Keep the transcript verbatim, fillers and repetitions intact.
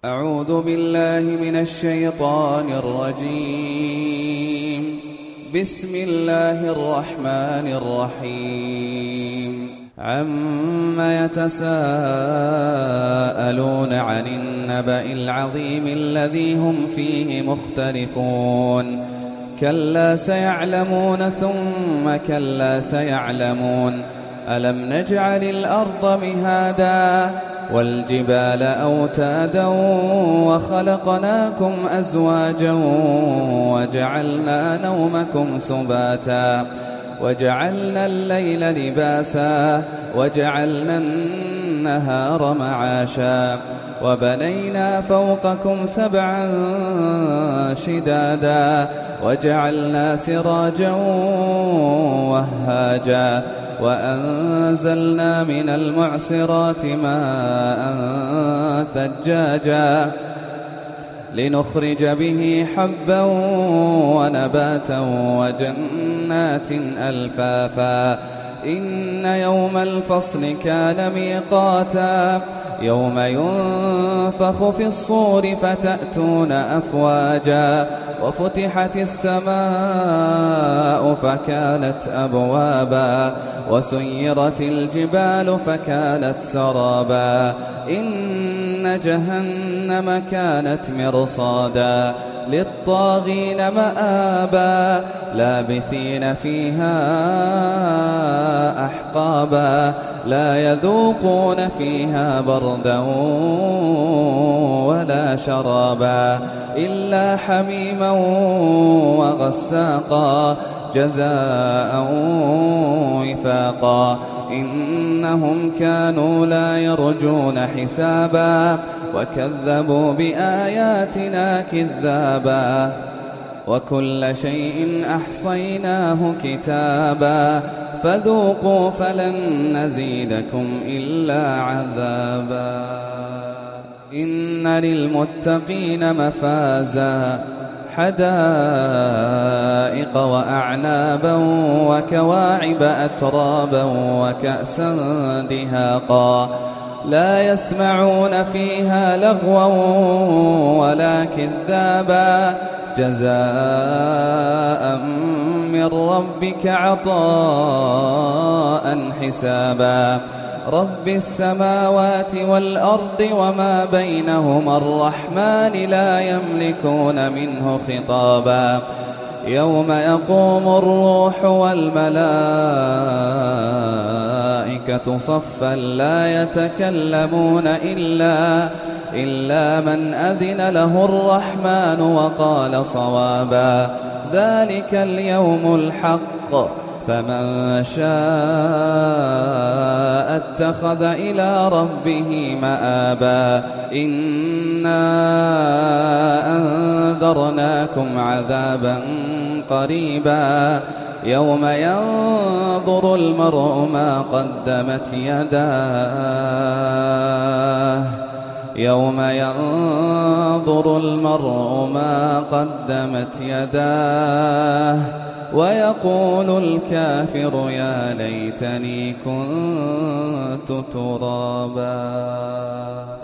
أعوذ بالله من الشيطان الرجيم. بسم الله الرحمن الرحيم. عما يتساءلون عن النبأ العظيم الذي هم فيه مختلفون. كلا سيعلمون ثم كلا سيعلمون. ألم نجعل الأرض مهادا والجبال أوتادا وخلقناكم أزواجا وجعلنا نومكم سباتا وجعلنا الليل لباسا وجعلنا النهار معاشا وبنينا فوقكم سبعا شدادا وجعلنا سراجا وهاجا وأنزلنا من المعصرات ماء ثجاجا لنخرج به حبا ونباتا وجنات ألفافا. إن يوم الفصل كان ميقاتا يوم ينفخ في الصور فتأتون أفواجا وفتحت السماء فكانت أبوابا وسيرت الجبال فكانت سرابا. إن جهنم كانت مرصادا للطاغين مآبا لابثين فيها أحقابا لا يذوقون فيها بردا ولا شرابا إلا حميما وغساقا جزاء وفاقا. إنهم كانوا لا يرجون حسابا وكذبوا بآياتنا كذابا وكل شيء أحصيناه كتابا فذوقوا فلن نزيدكم إلا عذابا. إن للمتقين مفازا حدائق وأعنابا وكواعب أترابا وكأسا دهاقا لا يسمعون فيها لغوا ولا كذابا جزاء من ربك عطاء حسابا. رب السماوات والأرض وما بينهما الرحمن لا يملكون منه خطابا. يوم يقوم الروح والملائكة صفا لا يتكلمون إلا إلا من أذن له الرحمن وقال صوابا. ذلك اليوم الحق فمن شاء اتخذ إلى ربه مآبا. إنا أنذرناكم عذابا قريبا يوم ينظر المرء ما قدمت يداه يوم ينظر المرء ما قدمت يداه ويقول الكافر يا ليتني كنت ترابا.